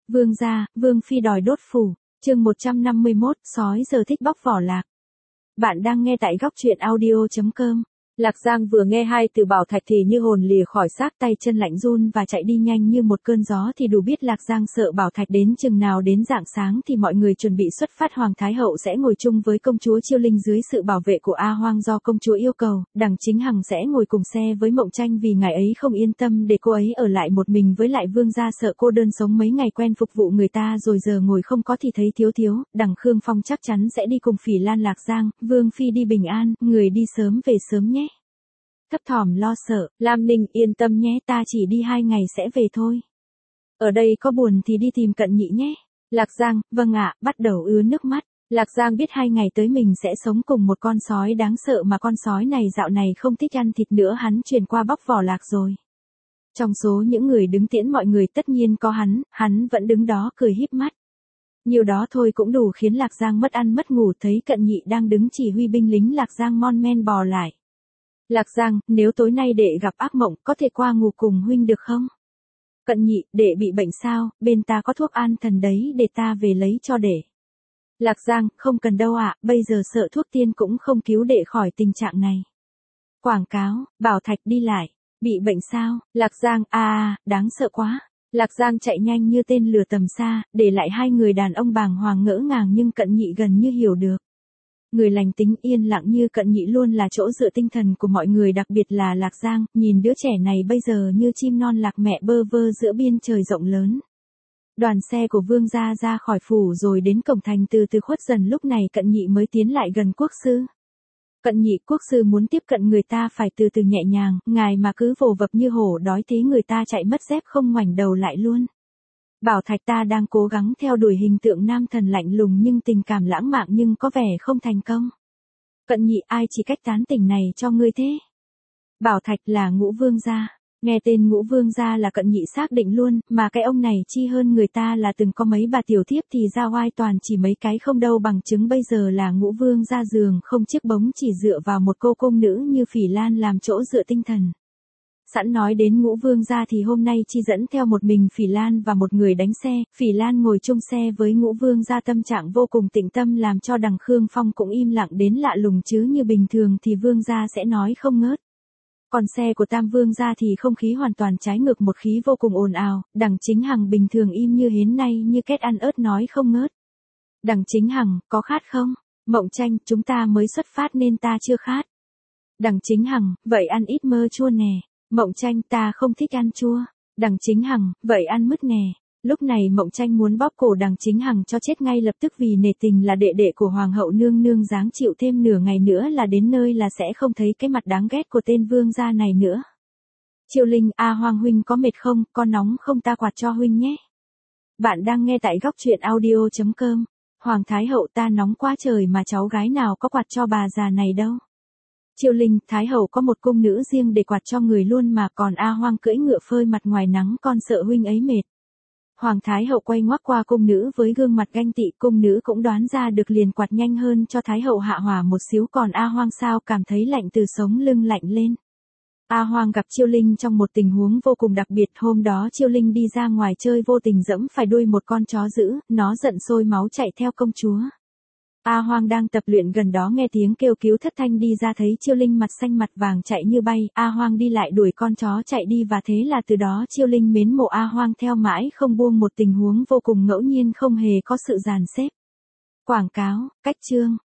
Vương gia, Vương phi đòi đốt phủ, chương 151, sói giờ thích bóc vỏ lạc. Bạn đang nghe tại góc truyện audio.com. Lạc Giang vừa nghe hai từ Bảo Thạch thì như hồn lìa khỏi xác, tay chân lạnh run và chạy đi nhanh như một cơn gió, thì đủ biết Lạc Giang sợ Bảo Thạch đến chừng nào. Đến rạng sáng thì mọi người chuẩn bị xuất phát. Hoàng Thái Hậu sẽ ngồi chung với công chúa Chiêu Linh dưới sự bảo vệ của A Hoang do công chúa yêu cầu. Đằng Chính Hằng sẽ ngồi cùng xe với Mộng Tranh vì ngài ấy không yên tâm để cô ấy ở lại một mình với lại Vương gia, sợ cô đơn sống mấy ngày quen phục vụ người ta rồi giờ ngồi không có thì thấy thiếu thiếu. Đằng Khương Phong chắc chắn sẽ đi cùng Phỉ Lan. Lạc Giang, Vương phi đi bình an, người đi sớm về sớm nhé. Thấp thỏm lo sợ, Lam Ninh yên tâm nhé, ta chỉ đi 2 ngày sẽ về thôi. Ở đây có buồn thì đi tìm Cận Nhị nhé. Lạc Giang, vâng ạ, bắt đầu ứa nước mắt. Lạc Giang biết 2 ngày tới mình sẽ sống cùng một con sói đáng sợ mà con sói này dạo này không thích ăn thịt nữa. Hắn chuyển qua bóc vỏ lạc rồi. Trong số những người đứng tiễn mọi người tất nhiên có hắn vẫn đứng đó cười híp mắt. Nhiều đó thôi cũng đủ khiến Lạc Giang mất ăn mất ngủ. Thấy Cận Nhị đang đứng chỉ huy binh lính, Lạc Giang mon men bò lại. Lạc Giang, nếu tối nay đệ gặp ác mộng, có thể qua ngủ cùng huynh được không? Cận Nhị, đệ bị bệnh sao, bên ta có thuốc an thần đấy, để ta về lấy cho đệ. Lạc Giang, không cần đâu ạ, bây giờ sợ thuốc tiên cũng không cứu đệ khỏi tình trạng này. Quảng cáo, Bảo Thạch đi lại, bị bệnh sao? Lạc Giang, đáng sợ quá. Lạc Giang chạy nhanh như tên lửa tầm xa, để lại hai người đàn ông bàng hoàng ngỡ ngàng, nhưng Cận Nhị gần như hiểu được. Người lành tính yên lặng như Cận Nhị luôn là chỗ dựa tinh thần của mọi người, đặc biệt là Lạc Giang, nhìn đứa trẻ này bây giờ như chim non lạc mẹ bơ vơ giữa biên trời rộng lớn. Đoàn xe của Vương gia ra khỏi phủ rồi đến cổng thành từ từ khuất dần. Lúc này Cận Nhị mới tiến lại gần quốc sư. Cận Nhị, quốc sư muốn tiếp cận người ta phải từ từ nhẹ nhàng, ngài mà cứ vồ vập như hổ đói thế người ta chạy mất dép không ngoảnh đầu lại luôn. Bảo Thạch ta đang cố gắng theo đuổi hình tượng nam thần lạnh lùng nhưng tình cảm lãng mạn nhưng có vẻ không thành công. Cận Nhị, ai chỉ cách tán tỉnh này cho ngươi thế? Bảo Thạch là Ngũ Vương gia. Nghe tên Ngũ Vương gia là Cận Nhị xác định luôn, mà cái ông này chi hơn người ta là từng có mấy bà tiểu thiếp thì ra oai toàn chỉ mấy cái không đâu bằng chứng. Bây giờ là Ngũ Vương gia giường không chiếc bóng, chỉ dựa vào một cô công nữ như Phỉ Lan làm chỗ dựa tinh thần. Sẵn nói đến Ngũ Vương gia thì hôm nay chi dẫn theo một mình Phỉ Lan và một người đánh xe. Phỉ Lan ngồi chung xe với Ngũ Vương gia tâm trạng vô cùng tĩnh tâm, làm cho đằng Khương Phong cũng im lặng đến lạ lùng, chứ như bình thường thì Vương gia sẽ nói không ngớt. Còn xe của Tam Vương gia thì không khí hoàn toàn trái ngược, một khí vô cùng ồn ào. Đằng Chính Hằng bình thường im như hến, nay như két ăn ớt nói không ngớt. Đằng Chính Hằng, có khát không? Mộng Tranh, chúng ta mới xuất phát nên ta chưa khát. Đằng Chính Hằng, vậy ăn ít mơ chua nè. Mộng Tranh, ta không thích ăn chua. Đằng Chính Hằng, vậy ăn mứt nè. Lúc này Mộng Tranh muốn bóp cổ đằng Chính Hằng cho chết ngay lập tức, vì nể tình là đệ đệ của Hoàng hậu nương nương, dáng chịu thêm nửa ngày nữa là đến nơi là sẽ không thấy cái mặt đáng ghét của tên vương gia này nữa. Chiêu Linh, Hoang huynh có mệt không, có nóng không, ta quạt cho huynh nhé. Bạn đang nghe tại góc truyện audio.com. Hoàng Thái Hậu, ta nóng quá trời mà cháu gái nào có quạt cho bà già này đâu. Chiêu Linh, Thái Hậu có một cung nữ riêng để quạt cho người luôn mà, còn Hoang cưỡi ngựa phơi mặt ngoài nắng, con sợ huynh ấy mệt. Hoàng Thái Hậu quay ngoắt qua cung nữ với gương mặt ganh tị, cung nữ cũng đoán ra được liền quạt nhanh hơn cho Thái Hậu hạ hỏa một xíu. Còn Hoang sao cảm thấy lạnh từ sống lưng lạnh lên. Hoang gặp Chiêu Linh trong một tình huống vô cùng đặc biệt. Hôm đó Chiêu Linh đi ra ngoài chơi vô tình dẫm phải đuôi một con chó dữ, nó giận sôi máu chạy theo công chúa. Hoang đang tập luyện gần đó nghe tiếng kêu cứu thất thanh đi ra, thấy Chiêu Linh mặt xanh mặt vàng chạy như bay. Hoang đi lại đuổi con chó chạy đi, và thế là từ đó Chiêu Linh mến mộ Hoang theo mãi không buông. Một tình huống vô cùng ngẫu nhiên, không hề có sự dàn xếp. Quảng cáo, cách chương.